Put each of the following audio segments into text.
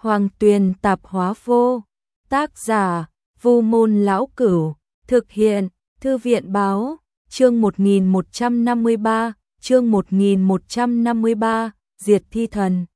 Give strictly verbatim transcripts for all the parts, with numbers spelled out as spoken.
Hoàng Tuyền Tạp Hóa Vô. Tác giả: Vu Môn Lão Cửu. Thực hiện: Thư viện Báo. Chương một nghìn một trăm năm mươi ba, chương một nghìn một trăm năm mươi ba, diệt thi thần.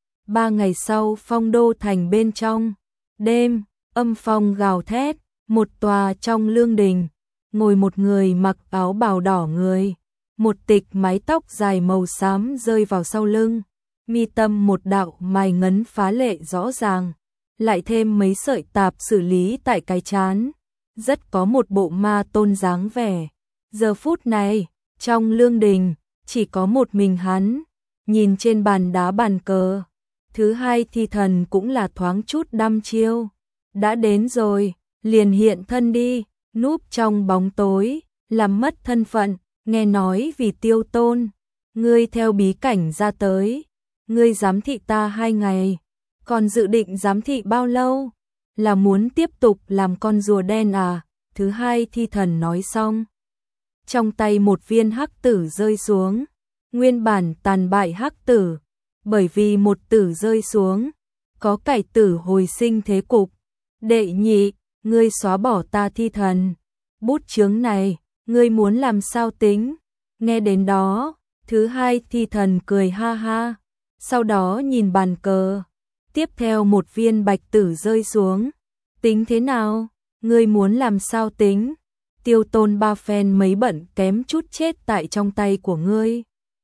Ba ngày sau, Phong Đô thành bên trong. Đêm, âm phong gào thét, một tòa trong lương đình, ngồi một người mặc áo bào đỏ người, một tịch mái tóc dài màu xám rơi vào sau lưng, mi tâm một đạo mài ngấn phá lệ rõ ràng, lại thêm mấy sợi tạp xử lý tại cái trán, rất có một bộ ma tôn dáng vẻ. Giờ phút này, trong lương đình, chỉ có một mình hắn, nhìn trên bàn đá bàn cờ. Thứ hai thi thần cũng là thoáng chút đăm chiêu. Đã đến rồi, liền hiện thân đi, núp trong bóng tối, làm mất thân phận, nghe nói vì Tiêu Tôn. Ngươi theo bí cảnh ra tới, ngươi giám thị ta hai ngày, còn dự định giám thị bao lâu? Là muốn tiếp tục làm con rùa đen à? Thứ hai thi thần nói xong. Trong tay một viên hắc tử rơi xuống, nguyên bản tàn bại hắc tử, bởi vì một tử rơi xuống, có cải tử hồi sinh thế cục. Đệ nhị, ngươi xóa bỏ ta thi thần, bút chướng này, ngươi muốn làm sao tính? Nghe đến đó, thứ hai thi thần cười ha ha, sau đó nhìn bàn cờ, tiếp theo một viên bạch tử rơi xuống. Tính thế nào? Ngươi muốn làm sao tính? Tiêu Tôn ba phen mấy bận kém chút chết tại trong tay của ngươi.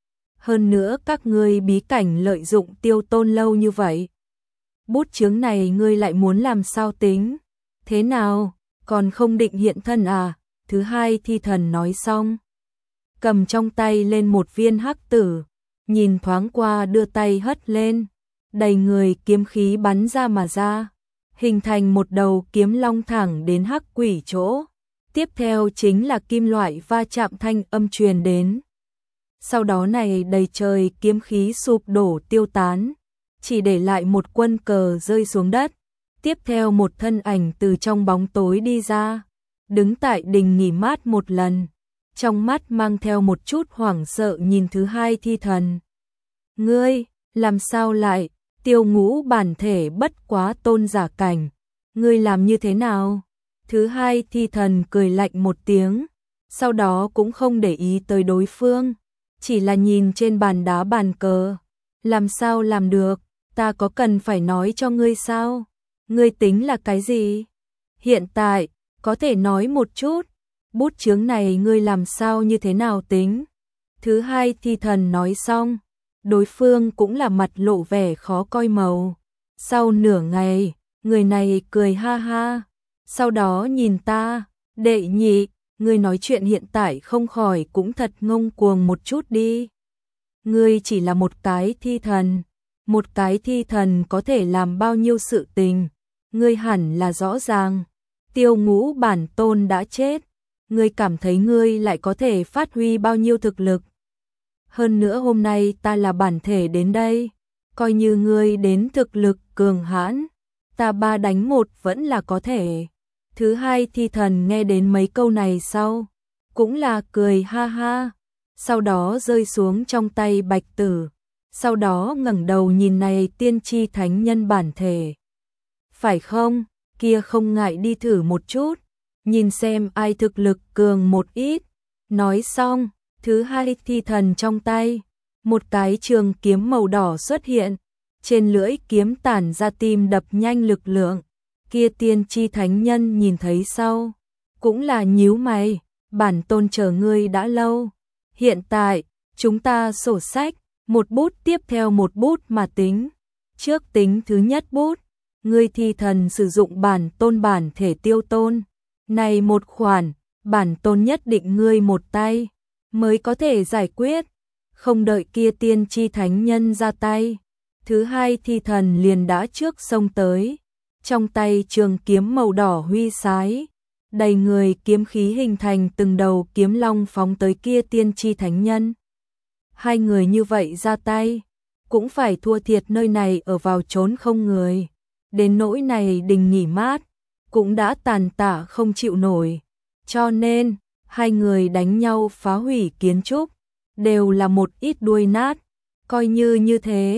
Hơn nữa các ngươi bí cảnh lợi dụng Tiêu Tôn lâu như vậy. Bút chướng này ngươi lại muốn làm sao tính? Thế nào, còn không định hiện thân à? Thứ hai thi thần nói xong, cầm trong tay lên một viên hắc tử, nhìn thoáng qua đưa tay hất lên, đầy người kiếm khí bắn ra mà ra, hình thành một đầu kiếm long thẳng đến hắc quỷ chỗ. Tiếp theo chính là kim loại va chạm thanh âm truyền đến. Sau đó này đầy trời kiếm khí sụp đổ tiêu tán, chỉ để lại một quân cờ rơi xuống đất. Tiếp theo một thân ảnh từ trong bóng tối đi ra, đứng tại đình nghỉ mát một lần, trong mắt mang theo một chút hoảng sợ nhìn thứ hai thi thần. Ngươi, làm sao lại? Tiêu Ngũ bản thể bất quá tôn giả cảnh, ngươi làm như thế nào? Thứ hai thi thần cười lạnh một tiếng, sau đó cũng không để ý tới đối phương, chỉ là nhìn trên bàn đá bàn cờ. Làm sao làm được? Ta có cần phải nói cho ngươi sao? Ngươi tính là cái gì? Hiện tại, có thể nói một chút, bút chướng này ngươi làm sao như thế nào tính? Thứ hai thi thần nói xong, đối phương cũng là mặt lộ vẻ khó coi màu. Sau nửa ngày, người này cười ha ha, sau đó nhìn ta, đệ nhị, ngươi nói chuyện hiện tại không khỏi cũng thật ngông cuồng một chút đi. Ngươi chỉ là một cái thi thần, một cái thi thần có thể làm bao nhiêu sự tình, ngươi hẳn là rõ ràng. Tiêu Ngũ bản tôn đã chết, ngươi cảm thấy ngươi lại có thể phát huy bao nhiêu thực lực? Hơn nữa hôm nay ta là bản thể đến đây, coi như ngươi đến thực lực cường hãn, ta ba đánh một vẫn là có thể. Thứ hai thi thần nghe đến mấy câu này sau, cũng là cười ha ha, sau đó rơi xuống trong tay bạch tử, sau đó ngẩng đầu nhìn này tiên tri thánh nhân bản thể. Phải không? Kia không ngại đi thử một chút, nhìn xem ai thực lực cường một ít. Nói xong, thứ hai thi thần trong tay, một cái trường kiếm màu đỏ xuất hiện, trên lưỡi kiếm tản ra tim đập nhanh lực lượng. Kia tiên tri thánh nhân nhìn thấy sau, cũng là nhíu mày, bản tôn chờ ngươi đã lâu. Hiện tại, chúng ta sổ sách, một bút tiếp theo một bút mà tính. Trước tính thứ nhất bút, ngươi thi thần sử dụng bản tôn bản thể Tiêu Tôn. Này một khoản, bản tôn nhất định ngươi một tay, mới có thể giải quyết. Không đợi kia tiên tri thánh nhân ra tay, thứ hai thi thần liền đã trước xông tới. Trong tay trường kiếm màu đỏ huy sái, đầy người kiếm khí hình thành từng đầu kiếm long phóng tới kia tiên tri thánh nhân. Hai người như vậy ra tay, cũng phải thua thiệt nơi này ở vào trốn không người. Đến nỗi này đình nghỉ mát, cũng đã tàn tạ không chịu nổi. Cho nên, hai người đánh nhau phá hủy kiến trúc, đều là một ít đuôi nát. Coi như như thế,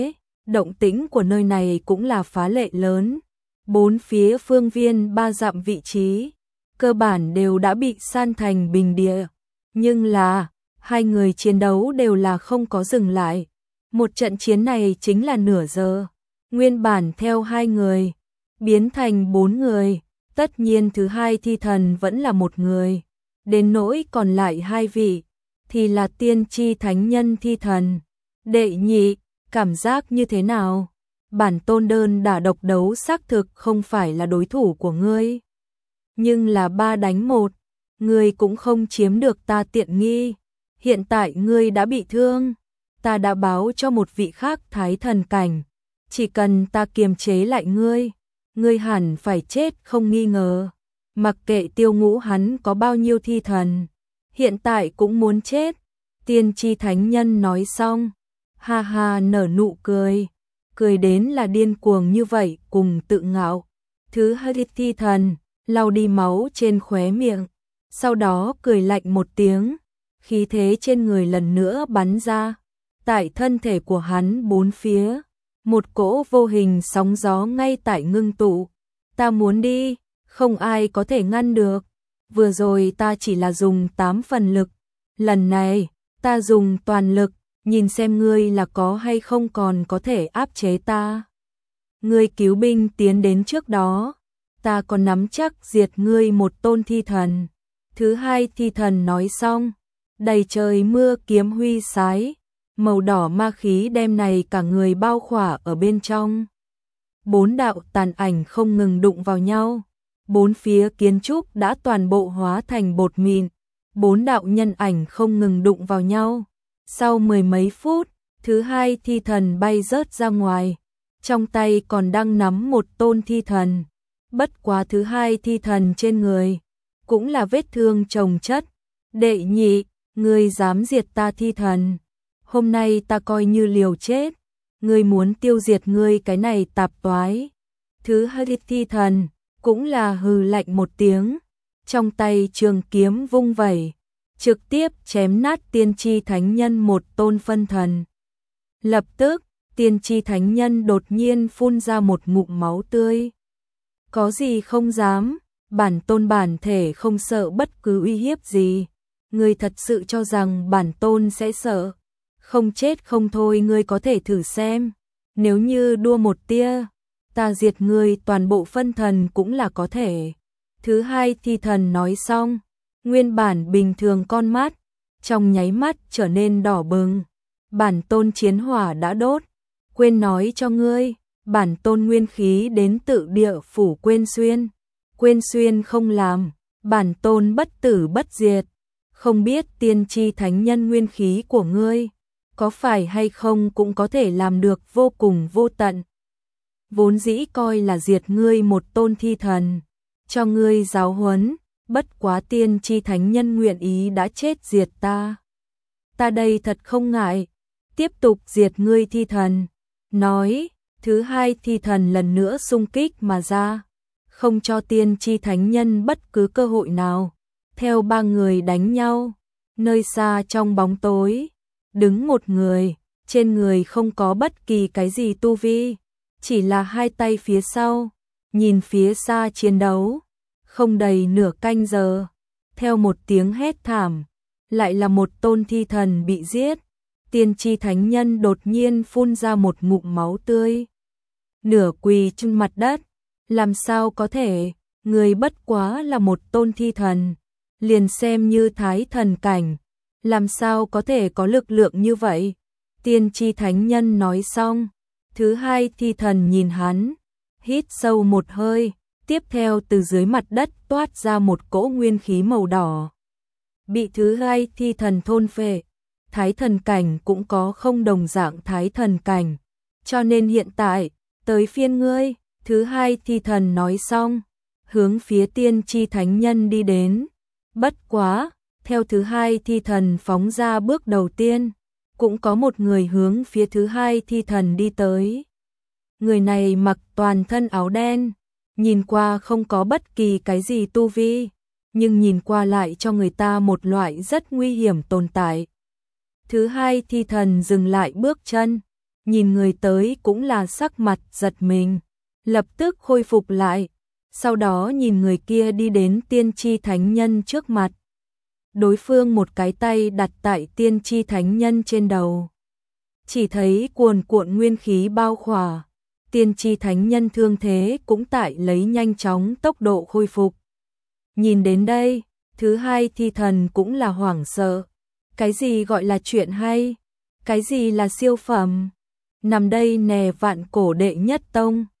động tĩnh của nơi này cũng là phá lệ lớn. Bốn phía phương viên ba dặm vị trí, cơ bản đều đã bị san thành bình địa. Nhưng là, hai người chiến đấu đều là không có dừng lại. Một trận chiến này chính là nửa giờ. Nguyên bản theo hai người, biến thành bốn người. Tất nhiên thứ hai thi thần vẫn là một người. Đến nỗi còn lại hai vị, thì là tiên tri thánh nhân thi thần. Đệ nhị, cảm giác như thế nào? Bản tôn đơn đả độc đấu xác thực không phải là đối thủ của ngươi. Nhưng là ba đánh một, ngươi cũng không chiếm được ta tiện nghi. Hiện tại ngươi đã bị thương, ta đã báo cho một vị khác thái thần cảnh. Chỉ cần ta kiềm chế lại ngươi, ngươi hẳn phải chết không nghi ngờ. Mặc kệ Tiêu Ngũ hắn có bao nhiêu thi thần, hiện tại cũng muốn chết. Tiên tri thánh nhân nói xong, ha ha nở nụ cười, cười đến là điên cuồng như vậy cùng tự ngạo. Thứ hai thi thần, lau đi máu trên khóe miệng, sau đó cười lạnh một tiếng, khí thế trên người lần nữa bắn ra. Tại thân thể của hắn bốn phía, một cỗ vô hình sóng gió ngay tại ngưng tụ. Ta muốn đi, không ai có thể ngăn được. Vừa rồi ta chỉ là dùng tám phần lực, lần này ta dùng toàn lực, nhìn xem ngươi là có hay không còn có thể áp chế ta. Ngươi cứu binh tiến đến trước đó, ta còn nắm chắc diệt ngươi một tôn thi thần. Thứ hai thi thần nói xong, đầy trời mưa kiếm huy sái, màu đỏ ma khí đem này cả người bao khỏa ở bên trong. Bốn đạo tàn ảnh không ngừng đụng vào nhau, bốn phía kiến trúc đã toàn bộ hóa thành bột mịn, bốn đạo nhân ảnh không ngừng đụng vào nhau. Sau mười mấy phút, thứ hai thi thần bay rớt ra ngoài, trong tay còn đang nắm một tôn thi thần. Bất quá thứ hai thi thần trên người, cũng là vết thương chồng chất. Đệ nhị, ngươi dám diệt ta thi thần, hôm nay ta coi như liều chết, ngươi muốn tiêu diệt ngươi cái này tạp toái. Thứ hai thi thần, cũng là hừ lạnh một tiếng, trong tay trường kiếm vung vẩy, trực tiếp chém nát tiên tri thánh nhân một tôn phân thần. Lập tức, tiên tri thánh nhân đột nhiên phun ra một ngụm máu tươi. Có gì không dám, bản tôn bản thể không sợ bất cứ uy hiếp gì. Ngươi thật sự cho rằng bản tôn sẽ sợ? Không chết không thôi, ngươi có thể thử xem. Nếu như đua một tia, ta diệt ngươi toàn bộ phân thần cũng là có thể. Thứ hai thi thần nói xong, nguyên bản bình thường con mắt, trong nháy mắt trở nên đỏ bừng. Bản tôn chiến hỏa đã đốt, quên nói cho ngươi, bản tôn nguyên khí đến tự địa phủ Quên Xuyên. Quên Xuyên không làm, bản tôn bất tử bất diệt. Không biết tiên tri thánh nhân nguyên khí của ngươi, có phải hay không cũng có thể làm được vô cùng vô tận. Vốn dĩ coi là diệt ngươi một tôn thi thần, cho ngươi giáo huấn, bất quá tiên tri thánh nhân nguyện ý đã chết diệt ta. Ta đây thật không ngại, tiếp tục diệt ngươi thi thần. Nói, thứ hai thi thần lần nữa xung kích mà ra, không cho tiên tri thánh nhân bất cứ cơ hội nào. Theo ba người đánh nhau, nơi xa trong bóng tối, đứng một người, trên người không có bất kỳ cái gì tu vi, chỉ là hai tay phía sau, nhìn phía xa chiến đấu. Không đầy nửa canh giờ, theo một tiếng hét thảm, lại là một tôn thi thần bị giết. Tiên tri thánh nhân đột nhiên phun ra một ngụm máu tươi, nửa quỳ trên mặt đất. Làm sao có thể, người bất quá là một tôn thi thần, liền xem như thái thần cảnh, làm sao có thể có lực lượng như vậy? Tiên tri thánh nhân nói xong, thứ hai thi thần nhìn hắn, hít sâu một hơi, tiếp theo từ dưới mặt đất toát ra một cỗ nguyên khí màu đỏ. Bị thứ hai thi thần thôn phệ, thái thần cảnh cũng có không đồng dạng thái thần cảnh, cho nên hiện tại, tới phiên ngươi. Thứ hai thi thần nói xong, hướng phía tiên tri thánh nhân đi đến. Bất quá, theo thứ hai thi thần phóng ra bước đầu tiên, cũng có một người hướng phía thứ hai thi thần đi tới. Người này mặc toàn thân áo đen, nhìn qua không có bất kỳ cái gì tu vi, nhưng nhìn qua lại cho người ta một loại rất nguy hiểm tồn tại. Thứ hai thi thần dừng lại bước chân, nhìn người tới cũng là sắc mặt giật mình, lập tức khôi phục lại, sau đó nhìn người kia đi đến tiên tri thánh nhân trước mặt. Đối phương một cái tay đặt tại tiên tri thánh nhân trên đầu. Chỉ thấy cuồn cuộn nguyên khí bao khỏa, tiên tri thánh nhân thương thế cũng tại lấy nhanh chóng tốc độ khôi phục. Nhìn đến đây, thứ hai thi thần cũng là hoảng sợ. Cái gì gọi là chuyện hay? Cái gì là siêu phẩm? Nằm đây nè vạn cổ đệ nhất tông.